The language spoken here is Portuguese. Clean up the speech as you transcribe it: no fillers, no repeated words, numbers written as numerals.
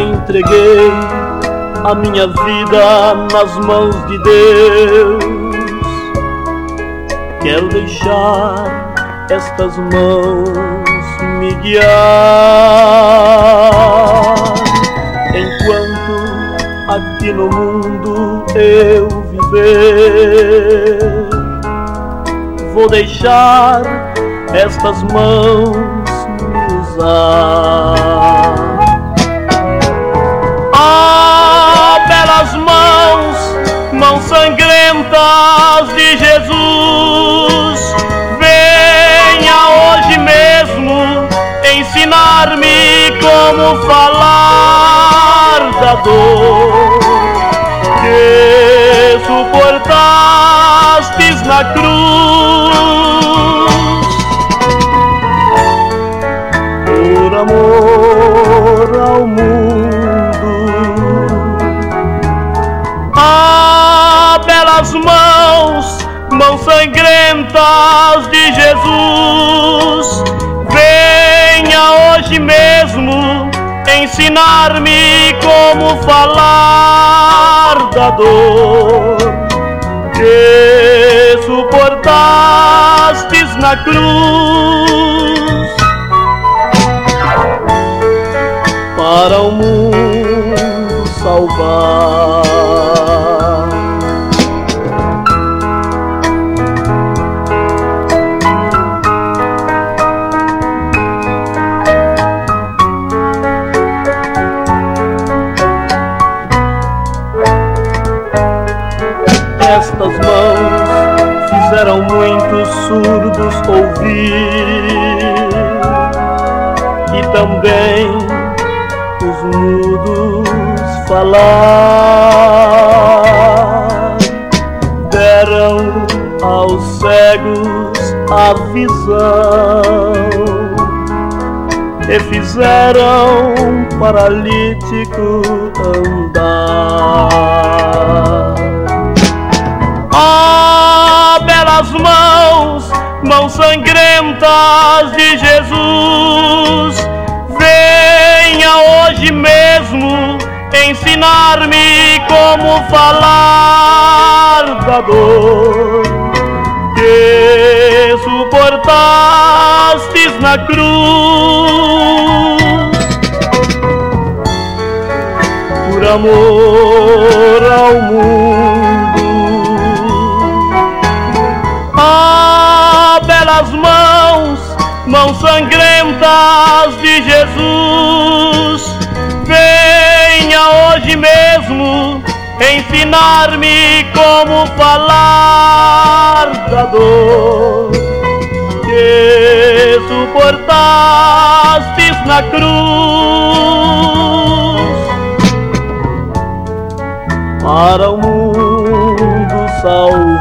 entreguei a minha vida nas mãos de Deus. Quero deixar estas mãos me guiar, enquanto aqui no mundo eu viver. Vou deixar estas mãos me usar. Ah, belas mãos sangrentas de Jesus, venha hoje mesmo ensinar-me como falar da dor que suportastes na cruz, por amor ao mundo. Ah, belas mãos sangrentas de Jesus, venha hoje mesmo ensinar-me como falar da dor que suportastes na cruz, para o mundo salvar. Estas mãos fizeram muitos surdos ouvir, e também os mudos falar. Deram aos cegos a visão e fizeram paralítico andar. Ah, belas mãos sangrentas de Jesus, venha hoje mesmo ensinar-me como falar da dor que suportastes na cruz, por amor ao mundo. Ah, belas mãos sangrentas de Jesus, venha hoje mesmo ensinar-me como falar da dor que suportastes na cruz, para o mundo salvar.